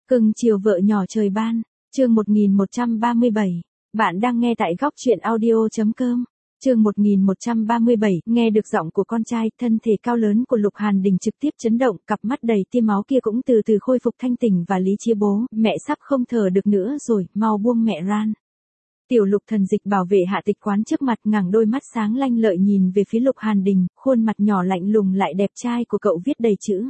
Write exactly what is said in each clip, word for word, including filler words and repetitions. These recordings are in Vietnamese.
Cưng chiều vợ nhỏ trời ban, chương một nghìn một trăm ba mươi bảy. Bạn đang nghe tại góc truyện audio.com. Chương một nghìn một trăm ba mươi bảy, nghe được giọng của con trai, thân thể cao lớn của Lục Hàn Đình trực tiếp chấn động, cặp mắt đầy tia máu kia cũng từ từ khôi phục thanh tỉnh và lý trí. Bố, mẹ sắp không thở được nữa rồi, mau buông mẹ ran. Tiểu Lục Thần Dịch bảo vệ Hạ Tịch Quán trước mặt, ngẩng đôi mắt sáng lanh lợi nhìn về phía Lục Hàn Đình, khuôn mặt nhỏ lạnh lùng lại đẹp trai của cậu viết đầy chữ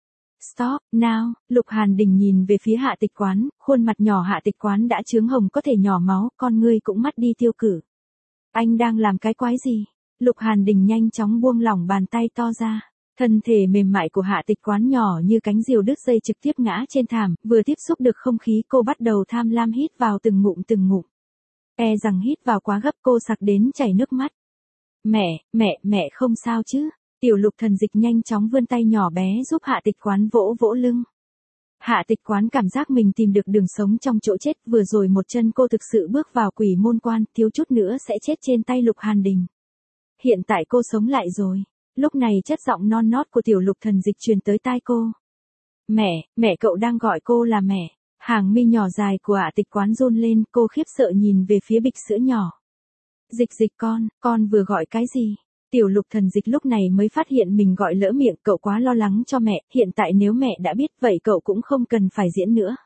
Stop, now. Lục Hàn Đình nhìn về phía Hạ Tịch Quán, khuôn mặt nhỏ Hạ Tịch Quán đã chướng hồng có thể nhỏ máu, con ngươi cũng mắt đi tiêu cử. Anh đang làm cái quái gì? Lục Hàn Đình nhanh chóng buông lỏng bàn tay to ra. Thân thể mềm mại của Hạ Tịch Quán nhỏ như cánh diều đứt dây trực tiếp ngã trên thảm, vừa tiếp xúc được không khí cô bắt đầu tham lam hít vào từng ngụm từng ngụm. E rằng hít vào quá gấp cô sặc đến chảy nước mắt. Mẹ, mẹ, mẹ không sao chứ? Tiểu Lục Thần Dịch nhanh chóng vươn tay nhỏ bé giúp Hạ Tịch Quán vỗ vỗ lưng. Hạ Tịch Quán cảm giác mình tìm được đường sống trong chỗ chết, vừa rồi một chân cô thực sự bước vào quỷ môn quan, thiếu chút nữa sẽ chết trên tay Lục Hàn Đình. Hiện tại cô sống lại rồi. Lúc này chất giọng non nót của Tiểu Lục Thần Dịch truyền tới tai cô. Mẹ, mẹ cậu đang gọi cô là mẹ. Hàng mi nhỏ dài của Hạ Tịch Quán run lên, cô khiếp sợ nhìn về phía bịch sữa nhỏ. Dịch Dịch con, con vừa gọi cái gì? Tiểu Lục Thần Dịch lúc này mới phát hiện mình gọi lỡ miệng, cậu quá lo lắng cho mẹ, hiện tại nếu mẹ đã biết vậy cậu cũng không cần phải diễn nữa.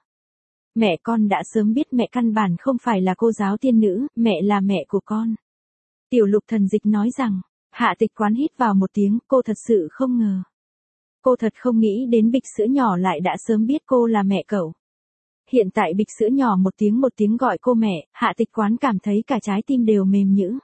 Mẹ con đã sớm biết mẹ căn bản không phải là cô giáo tiên nữ, mẹ là mẹ của con. Tiểu Lục Thần Dịch nói rằng, Hạ Tịch Quán hít vào một tiếng, cô thật sự không ngờ. Cô thật không nghĩ đến bịch sữa nhỏ lại đã sớm biết cô là mẹ cậu. Hiện tại bịch sữa nhỏ một tiếng một tiếng gọi cô mẹ, Hạ Tịch Quán cảm thấy cả trái tim đều mềm nhũn.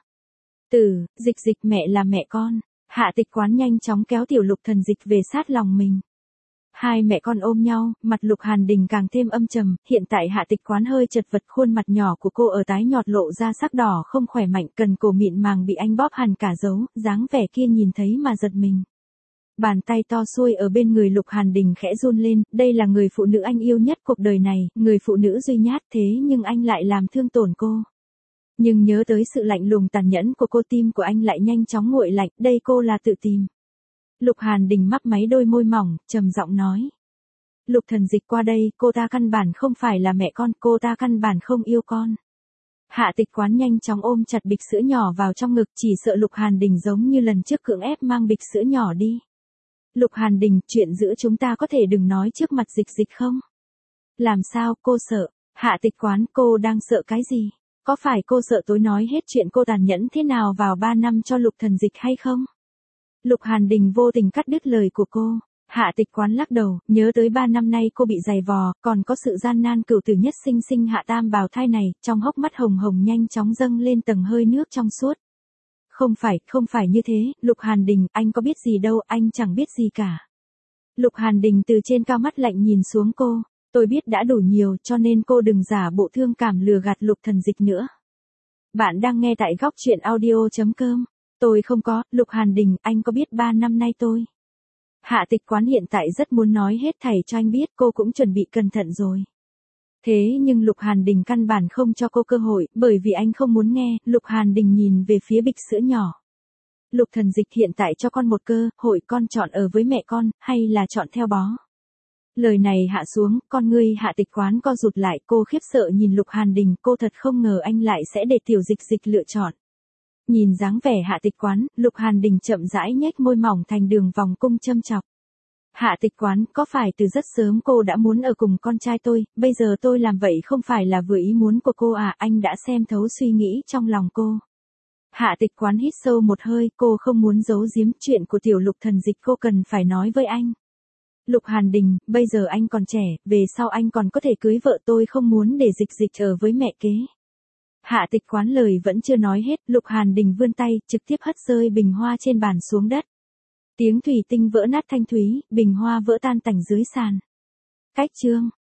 Từ, Dịch Dịch mẹ là mẹ con. Hạ Tịch Quán nhanh chóng kéo Tiểu Lục Thần Dịch về sát lòng mình. Hai mẹ con ôm nhau, mặt Lục Hàn Đình càng thêm âm trầm, hiện tại Hạ Tịch Quán hơi chật vật, khuôn mặt nhỏ của cô ở tái nhọt lộ ra sắc đỏ không khỏe mạnh, cần cổ mịn màng bị anh bóp hằn cả dấu, dáng vẻ kia nhìn thấy mà giật mình. Bàn tay to xuôi ở bên người Lục Hàn Đình khẽ run lên, đây là người phụ nữ anh yêu nhất cuộc đời này, người phụ nữ duy nhất, thế nhưng anh lại làm thương tổn cô. Nhưng nhớ tới sự lạnh lùng tàn nhẫn của cô, tim của anh lại nhanh chóng nguội lạnh, đây cô là tự tìm. Lục Hàn Đình mấp máy đôi môi mỏng, trầm giọng nói. Lục Thần Dịch qua đây, cô ta căn bản không phải là mẹ con, cô ta căn bản không yêu con. Hạ Tịch Quán nhanh chóng ôm chặt bịch sữa nhỏ vào trong ngực, chỉ sợ Lục Hàn Đình giống như lần trước cưỡng ép mang bịch sữa nhỏ đi. Lục Hàn Đình, chuyện giữa chúng ta có thể đừng nói trước mặt Dịch Dịch không? Làm sao, cô sợ? Hạ Tịch Quán, cô đang sợ cái gì? Có phải cô sợ tôi nói hết chuyện cô tàn nhẫn thế nào vào ba năm cho Lục Thần Dịch hay không? Lục Hàn Đình vô tình cắt đứt lời của cô. Hạ Tịch Quán lắc đầu, nhớ tới ba năm nay cô bị giày vò, còn có sự gian nan cửu tử nhất sinh sinh hạ tam bào thai này, trong hốc mắt hồng hồng nhanh chóng dâng lên tầng hơi nước trong suốt. Không phải, không phải như thế, Lục Hàn Đình, anh có biết gì đâu, anh chẳng biết gì cả. Lục Hàn Đình từ trên cao mắt lạnh nhìn xuống cô. Tôi biết đã đủ nhiều, cho nên cô đừng giả bộ thương cảm lừa gạt Lục Thần Dịch nữa. Bạn đang nghe tại góc truyện audio.com. Tôi không có, Lục Hàn Đình, anh có biết ba năm nay tôi. Hạ Tịch Quán hiện tại rất muốn nói hết thảy cho anh biết, cô cũng chuẩn bị cẩn thận rồi. Thế nhưng Lục Hàn Đình căn bản không cho cô cơ hội, bởi vì anh không muốn nghe. Lục Hàn Đình nhìn về phía bịch sữa nhỏ. Lục Thần Dịch, hiện tại cho con một cơ hội, con chọn ở với mẹ con, hay là chọn theo bó. Lời này hạ xuống, con ngươi Hạ Tịch Quán co rụt lại, cô khiếp sợ nhìn Lục Hàn Đình, cô thật không ngờ anh lại sẽ để Tiểu Dịch Dịch lựa chọn. Nhìn dáng vẻ Hạ Tịch Quán, Lục Hàn Đình chậm rãi nhếch môi mỏng thành đường vòng cung châm chọc. Hạ Tịch Quán, có phải từ rất sớm cô đã muốn ở cùng con trai tôi, bây giờ tôi làm vậy không phải là vừa ý muốn của cô à, anh đã xem thấu suy nghĩ trong lòng cô. Hạ Tịch Quán hít sâu một hơi, cô không muốn giấu giếm chuyện của Tiểu Lục Thần Dịch, cô cần phải nói với anh. Lục Hàn Đình, bây giờ anh còn trẻ, về sau anh còn có thể cưới vợ, tôi không muốn để Dịch Dịch ở với mẹ kế. Hạ Tịch Quán lời vẫn chưa nói hết, Lục Hàn Đình vươn tay, trực tiếp hất rơi bình hoa trên bàn xuống đất. Tiếng thủy tinh vỡ nát thanh thúy, bình hoa vỡ tan tành dưới sàn. Cách chương.